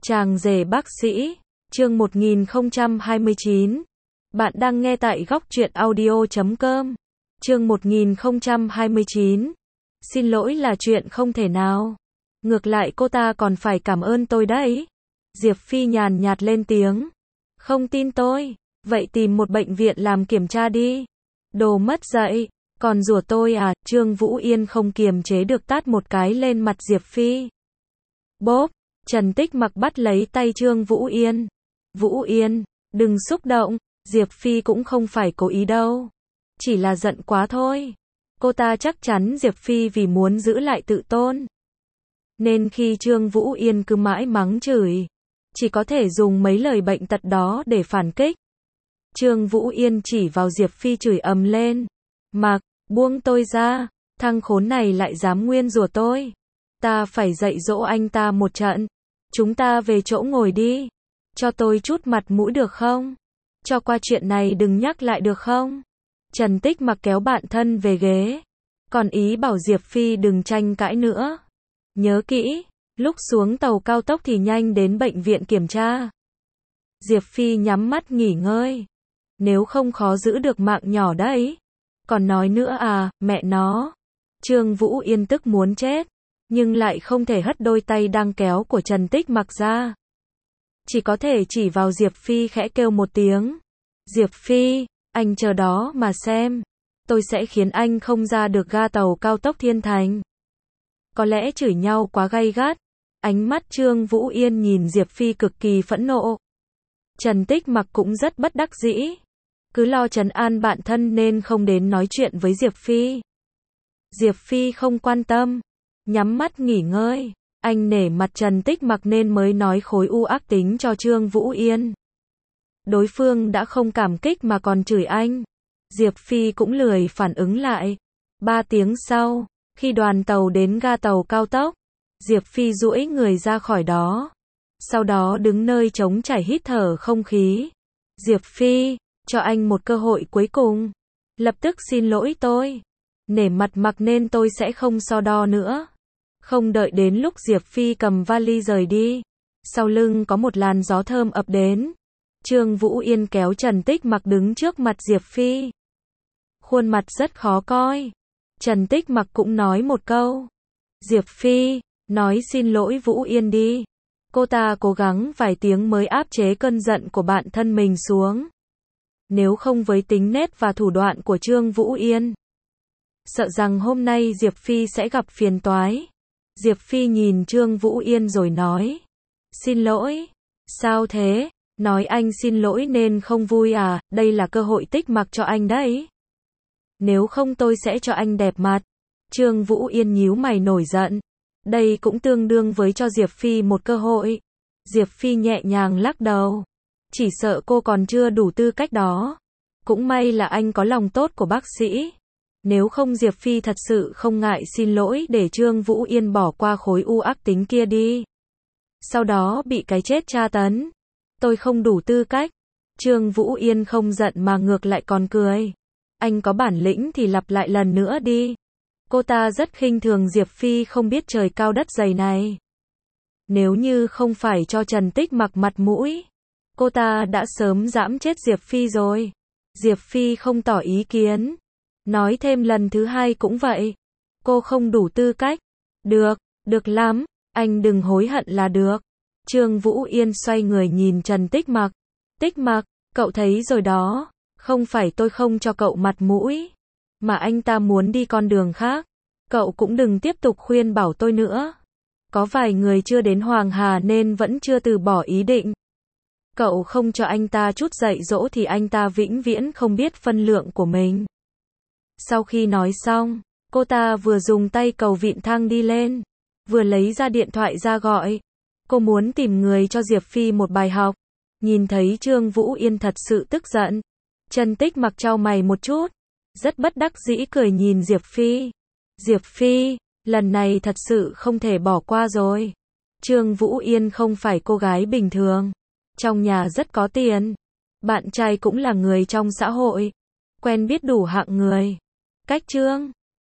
Chàng rể bác sĩ, chương 1029. Bạn đang nghe tại góc truyện audio.com. Chương 1029. Xin lỗi là chuyện không thể nào. Ngược lại cô ta còn phải cảm ơn tôi đấy. Diệp Phi nhàn nhạt lên tiếng. Không tin tôi, vậy tìm một bệnh viện làm kiểm tra đi. Đồ mất dạy, còn rủa tôi à? Trương Vũ Yên không kiềm chế được tát một cái lên mặt Diệp Phi. Bốp, Trần Tích Mặc bắt lấy tay Trương Vũ Yên. Vũ Yên, đừng xúc động, Diệp Phi cũng không phải cố ý đâu. Chỉ là giận quá thôi. Cô ta chắc chắn Diệp Phi vì muốn giữ lại tự tôn. Nên khi Trương Vũ Yên cứ mãi mắng chửi, chỉ có thể dùng mấy lời bệnh tật đó để phản kích. Trương Vũ Yên chỉ vào Diệp Phi chửi ầm lên. Mặc, buông tôi ra, thằng khốn này lại dám nguyên rủa tôi. Ta phải dạy dỗ anh ta một trận. Chúng ta về chỗ ngồi đi. Cho tôi chút mặt mũi được không? Cho qua chuyện này đừng nhắc lại được không? Trần Tích Mặc kéo bạn thân về ghế. Còn ý bảo Diệp Phi đừng tranh cãi nữa. Nhớ kỹ, lúc xuống tàu cao tốc thì nhanh đến bệnh viện kiểm tra. Diệp Phi nhắm mắt nghỉ ngơi. Nếu không khó giữ được mạng nhỏ đấy. Còn nói nữa à, mẹ nó. Trương Vũ Yên tức muốn chết. Nhưng lại không thể hất đôi tay đang kéo của Trần Tích Mặc ra. Chỉ có thể chỉ vào Diệp Phi khẽ kêu một tiếng. Diệp Phi, anh chờ đó mà xem. Tôi sẽ khiến anh không ra được ga tàu cao tốc Thiên Thành. Có lẽ chửi nhau quá gay gắt. Ánh mắt Trương Vũ Yên nhìn Diệp Phi cực kỳ phẫn nộ. Trần Tích Mặc cũng rất bất đắc dĩ. Cứ lo trấn an bạn thân nên không đến nói chuyện với Diệp Phi. Diệp Phi không quan tâm. Nhắm mắt nghỉ ngơi. Anh nể mặt Trần Tích Mặc nên mới nói khối u ác tính cho Trương Vũ Yên. Đối phương đã không cảm kích mà còn chửi anh. Diệp Phi cũng lười phản ứng lại. 3 tiếng sau, khi đoàn tàu đến ga tàu cao tốc, Diệp Phi duỗi người ra khỏi đó. Sau đó đứng nơi trống trải hít thở không khí. Diệp Phi, cho anh một cơ hội cuối cùng. Lập tức xin lỗi tôi. Nể mặt Mặc nên tôi sẽ không so đo nữa. Không đợi đến lúc Diệp Phi cầm vali rời đi. Sau lưng có một làn gió thơm ập đến. Trương Vũ Yên kéo Trần Tích Mặc đứng trước mặt Diệp Phi. Khuôn mặt rất khó coi. Trần Tích Mặc cũng nói một câu. Diệp Phi, nói xin lỗi Vũ Yên đi. Cô ta cố gắng vài tiếng mới áp chế cơn giận của bạn thân mình xuống. Nếu không với tính nết và thủ đoạn của Trương Vũ Yên, sợ rằng hôm nay Diệp Phi sẽ gặp phiền toái. Diệp Phi nhìn Trương Vũ Yên rồi nói. Xin lỗi. Sao thế? Nói anh xin lỗi nên không vui à? Đây là cơ hội Tích Mặc cho anh đấy. Nếu không tôi sẽ cho anh đẹp mặt. Trương Vũ Yên nhíu mày nổi giận. Đây cũng tương đương với cho Diệp Phi một cơ hội. Diệp Phi nhẹ nhàng lắc đầu. Chỉ sợ cô còn chưa đủ tư cách đó. Cũng may là anh có lòng tốt của bác sĩ. Nếu không Diệp Phi thật sự không ngại xin lỗi để Trương Vũ Yên bỏ qua khối u ác tính kia đi. Sau đó bị cái chết tra tấn. Tôi không đủ tư cách. Trương Vũ Yên không giận mà ngược lại còn cười. Anh có bản lĩnh thì lặp lại lần nữa đi. Cô ta rất khinh thường Diệp Phi không biết trời cao đất dày này. Nếu như không phải cho Trần Tích Mặc mặt mũi, cô ta đã sớm giẫm chết Diệp Phi rồi. Diệp Phi không tỏ ý kiến. Nói thêm lần thứ hai cũng vậy. Cô không đủ tư cách. Được, được lắm. Anh đừng hối hận là được. Trương Vũ Yên xoay người nhìn Trần Tích Mặc. Tích Mặc, cậu thấy rồi đó. Không phải tôi không cho cậu mặt mũi. Mà anh ta muốn đi con đường khác. Cậu cũng đừng tiếp tục khuyên bảo tôi nữa. Có vài người chưa đến Hoàng Hà nên vẫn chưa từ bỏ ý định. Cậu không cho anh ta chút dạy dỗ thì anh ta vĩnh viễn không biết phân lượng của mình. Sau khi nói xong, cô ta vừa dùng tay cầu vịn thang đi lên, vừa lấy ra điện thoại ra gọi. Cô muốn tìm người cho Diệp Phi một bài học. Nhìn thấy Trương Vũ Yên thật sự tức giận. Trần Tích Mặc chau mày một chút. Rất bất đắc dĩ cười nhìn Diệp Phi. Diệp Phi, lần này thật sự không thể bỏ qua rồi. Trương Vũ Yên không phải cô gái bình thường. Trong nhà rất có tiền. Bạn trai cũng là người trong xã hội. Quen biết đủ hạng người. Cách Trương